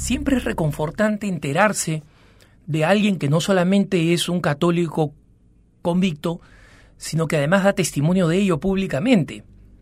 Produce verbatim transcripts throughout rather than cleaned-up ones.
siempre es reconfortante enterarse de alguien que no solamente es un católico convicto, sino que además da testimonio de ello públicamente.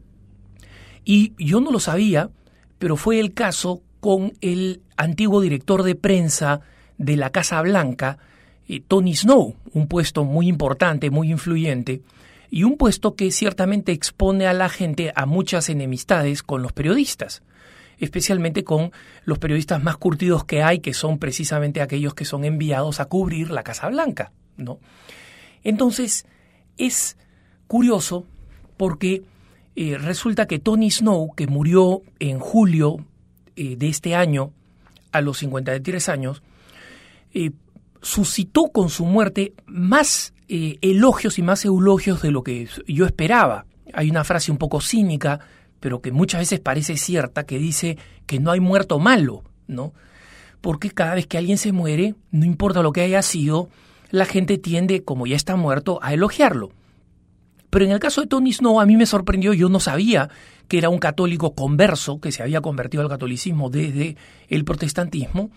Y yo no lo sabía, pero fue el caso con el antiguo director de prensa de la Casa Blanca, eh, Tony Snow, un puesto muy importante, muy influyente, y un puesto que ciertamente expone a la gente a muchas enemistades con los periodistas, especialmente con los periodistas más curtidos que hay, que son precisamente aquellos que son enviados a cubrir la Casa Blanca, ¿no? Entonces, es curioso porque eh, resulta que Tony Snow, que murió en julio eh, de este año, a los cincuenta y tres años, eh, suscitó con su muerte más eh, elogios y más eulogios de lo que yo esperaba. Hay una frase un poco cínica, pero que muchas veces parece cierta, que dice que no hay muerto malo, ¿no? Porque cada vez que alguien se muere, no importa lo que haya sido, la gente tiende, como ya está muerto, a elogiarlo. Pero en el caso de Tony Snow, a mí me sorprendió, yo no sabía que era un católico converso, que se había convertido al catolicismo desde el protestantismo,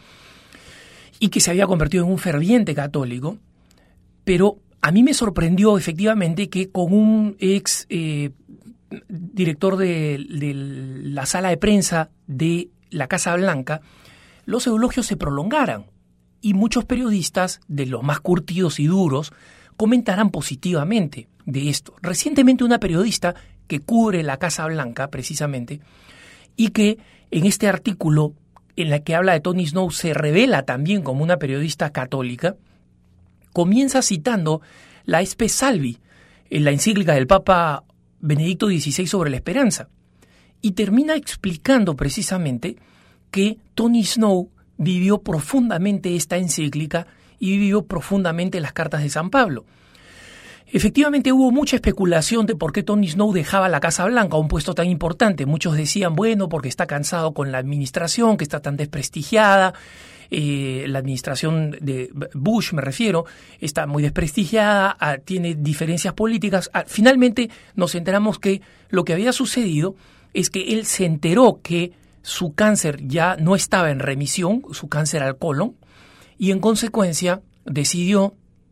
y que se había convertido en un ferviente católico, pero a mí me sorprendió efectivamente que con un ex eh, director de, de la sala de prensa de la Casa Blanca, los elogios se prolongaran y muchos periodistas, de los más curtidos y duros, comentaran positivamente de esto. Recientemente una periodista que cubre la Casa Blanca, precisamente, y que en este artículo en la que habla de Tony Snow se revela también como una periodista católica, comienza citando la Espe Salvi, en la encíclica del Papa Benedicto dieciséis sobre la esperanza, y termina explicando precisamente que Tony Snow vivió profundamente esta encíclica y vivió profundamente las cartas de San Pablo. Efectivamente hubo mucha especulación de por qué Tony Snow dejaba la Casa Blanca, un puesto tan importante. Muchos decían, bueno, porque está cansado con la administración, que está tan desprestigiada. Eh, la administración de Bush, me refiero, está muy desprestigiada, ah, tiene diferencias políticas. Ah, finalmente nos enteramos que lo que había sucedido es que él se enteró que su cáncer ya no estaba en remisión, su cáncer al colon, y en consecuencia decidió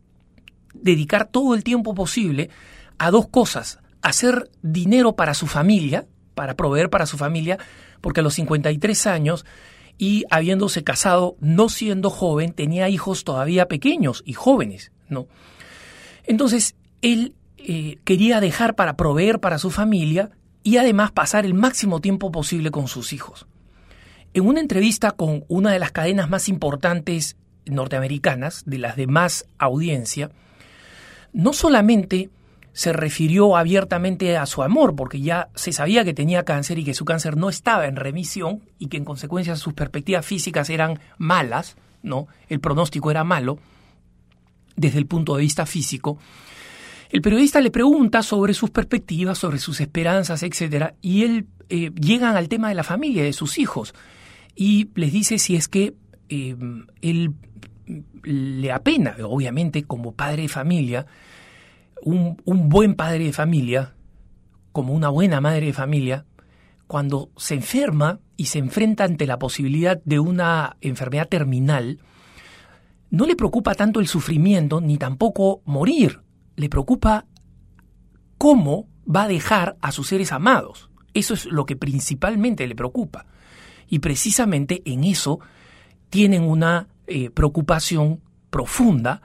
dedicar todo el tiempo posible a dos cosas: hacer dinero para su familia, para proveer para su familia, porque a los cincuenta y tres años y habiéndose casado, no siendo joven, tenía hijos todavía pequeños y jóvenes, ¿no? Entonces, él eh, quería dejar para proveer para su familia y además pasar el máximo tiempo posible con sus hijos. En una entrevista con una de las cadenas más importantes norteamericanas, de las de más audiencia, no solamente se refirió abiertamente a su amor, porque ya se sabía que tenía cáncer y que su cáncer no estaba en remisión y que en consecuencia sus perspectivas físicas eran malas, ¿no? El pronóstico era malo desde el punto de vista físico. El periodista le pregunta sobre sus perspectivas, sobre sus esperanzas, etcétera, y él eh, llegan al tema de la familia, de sus hijos, y les dice si es que eh, él le apena, obviamente, como padre de familia, un, un buen padre de familia, como una buena madre de familia, cuando se enferma y se enfrenta ante la posibilidad de una enfermedad terminal, no le preocupa tanto el sufrimiento ni tampoco morir, le preocupa cómo va a dejar a sus seres amados. Eso es lo que principalmente le preocupa. Y precisamente en eso tienen una eh, preocupación profunda,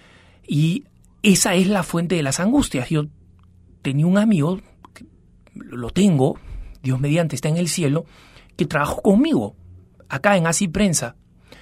y esa es la fuente de las angustias. Yo tenía un amigo, lo tengo, Dios mediante está en el cielo, que trabajó conmigo acá en Así Prensa.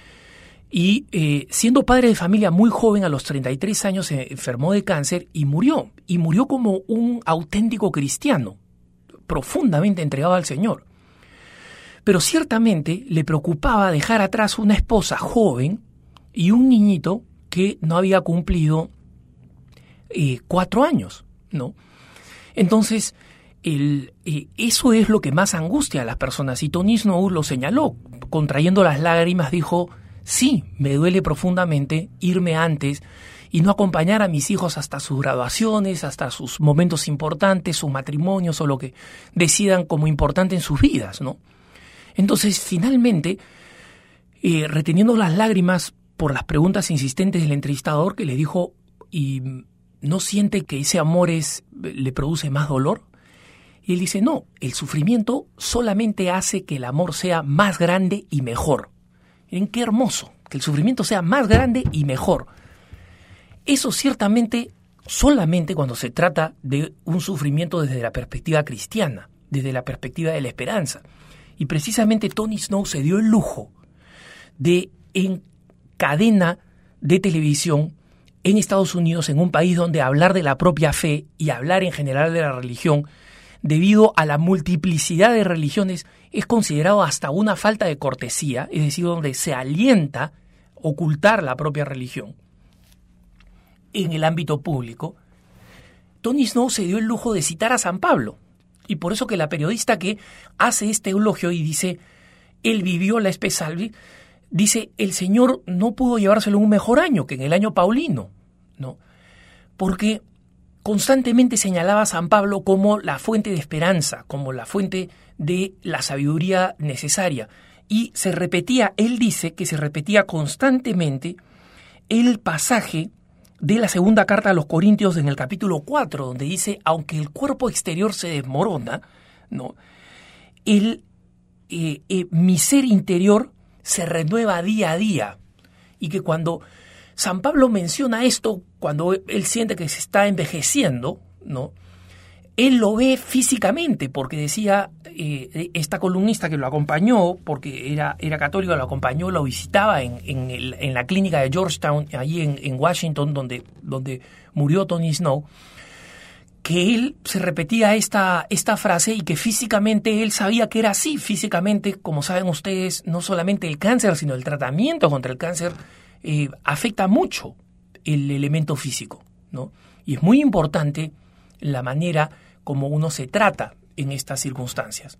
Y eh, siendo padre de familia muy joven, a los treinta y tres años se enfermó de cáncer y murió. Y murió como un auténtico cristiano, profundamente entregado al Señor. Pero ciertamente le preocupaba dejar atrás una esposa joven y un niñito que no había cumplido eh, cuatro años, ¿no? Entonces, el, eh, eso es lo que más angustia a las personas. Y Tony Snow lo señaló, contrayendo las lágrimas, dijo: sí, me duele profundamente irme antes y no acompañar a mis hijos hasta sus graduaciones, hasta sus momentos importantes, sus matrimonios o lo que decidan como importante en sus vidas, ¿no? Entonces, finalmente, eh, reteniendo las lágrimas por las preguntas insistentes del entrevistador, que le dijo, ¿y no siente que ese amor es, le produce más dolor? Y él dice, no, el sufrimiento solamente hace que el amor sea más grande y mejor. Miren qué hermoso, que el sufrimiento sea más grande y mejor. Eso ciertamente solamente cuando se trata de un sufrimiento desde la perspectiva cristiana, desde la perspectiva de la esperanza. Y precisamente Tony Snow se dio el lujo de, en cadena de televisión en Estados Unidos, en un país donde hablar de la propia fe y hablar en general de la religión, debido a la multiplicidad de religiones, es considerado hasta una falta de cortesía, es decir, donde se alienta ocultar la propia religión en el ámbito público. Tony Snow se dio el lujo de citar a San Pablo, y por eso que la periodista que hace este elogio y dice, él vivió la Espe Salvi, dice, el Señor no pudo llevárselo en un mejor año que en el año paulino, ¿no? Porque constantemente señalaba a San Pablo como la fuente de esperanza, como la fuente de la sabiduría necesaria. Y se repetía, él dice que se repetía constantemente el pasaje de la segunda carta a los Corintios en el capítulo cuatro, donde dice, aunque el cuerpo exterior se desmorona, ¿no? el, eh, eh, mi ser interior se renueva día a día. Y que cuando San Pablo menciona esto, cuando él siente que se está envejeciendo, ¿no? Él lo ve físicamente, porque decía, eh, esta columnista que lo acompañó, porque era, era católico, lo acompañó, lo visitaba en, en, el, en la clínica de Georgetown, allí en, en Washington, donde, donde murió Tony Snow, que él se repetía esta, esta frase y que físicamente él sabía que era así. Físicamente, como saben ustedes, no solamente el cáncer, sino el tratamiento contra el cáncer eh, afecta mucho el elemento físico, ¿no? Y es muy importante la manera como uno se trata en estas circunstancias.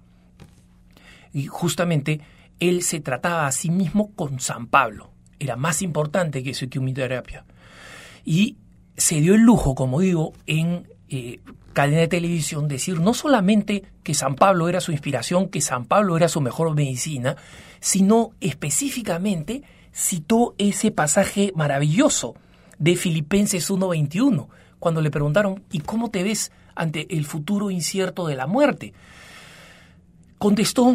Y justamente él se trataba a sí mismo con San Pablo. Era más importante que su quimioterapia. Y se dio el lujo, como digo, en eh, cadena de televisión, decir no solamente que San Pablo era su inspiración, que San Pablo era su mejor medicina, sino específicamente citó ese pasaje maravilloso de Filipenses uno veintiuno, cuando le preguntaron, ¿y cómo te ves ante el futuro incierto de la muerte? Contestó,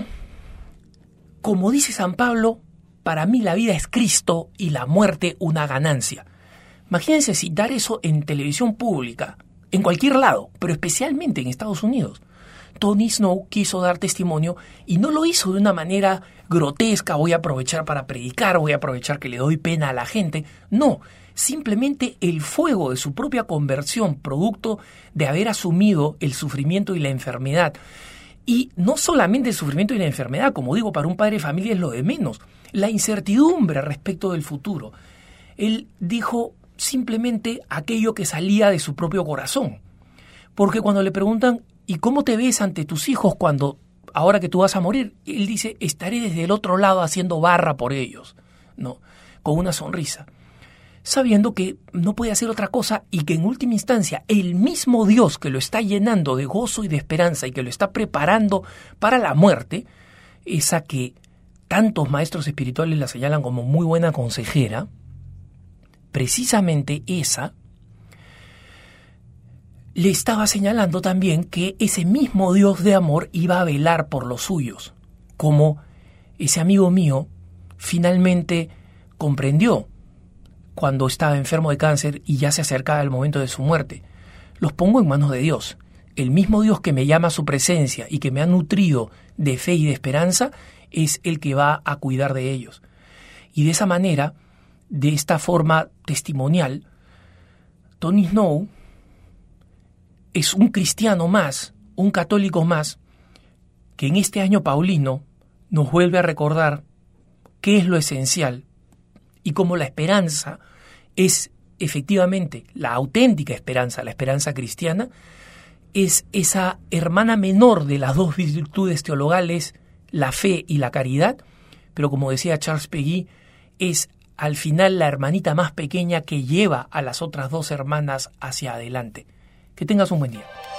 como dice San Pablo, para mí la vida es Cristo y la muerte una ganancia. Imagínense citar eso en televisión pública, en cualquier lado, pero especialmente en Estados Unidos. Tony Snow quiso dar testimonio y no lo hizo de una manera grotesca, voy a aprovechar para predicar, voy a aprovechar que le doy pena a la gente. No, simplemente el fuego de su propia conversión, producto de haber asumido el sufrimiento y la enfermedad. Y no solamente el sufrimiento y la enfermedad, como digo, para un padre de familia es lo de menos, la incertidumbre respecto del futuro. Él dijo simplemente aquello que salía de su propio corazón. Porque cuando le preguntan, ¿y cómo te ves ante tus hijos cuando, ahora que tú vas a morir? Él dice, estaré desde el otro lado haciendo barra por ellos, ¿no? Con una sonrisa, sabiendo que no puede hacer otra cosa y que en última instancia el mismo Dios que lo está llenando de gozo y de esperanza y que lo está preparando para la muerte, esa que tantos maestros espirituales la señalan como muy buena consejera, precisamente esa, le estaba señalando también que ese mismo Dios de amor iba a velar por los suyos, como ese amigo mío finalmente comprendió cuando estaba enfermo de cáncer y ya se acercaba el momento de su muerte. Los pongo en manos de Dios. El mismo Dios que me llama a su presencia y que me ha nutrido de fe y de esperanza es el que va a cuidar de ellos. Y de esa manera, de esta forma testimonial, Tony Snow es un cristiano más, un católico más, que en este año paulino nos vuelve a recordar qué es lo esencial y cómo la esperanza es efectivamente la auténtica esperanza, la esperanza cristiana, es esa hermana menor de las dos virtudes teologales, la fe y la caridad, pero como decía Charles Péguy, es al final la hermanita más pequeña que lleva a las otras dos hermanas hacia adelante. Que tengas un buen día.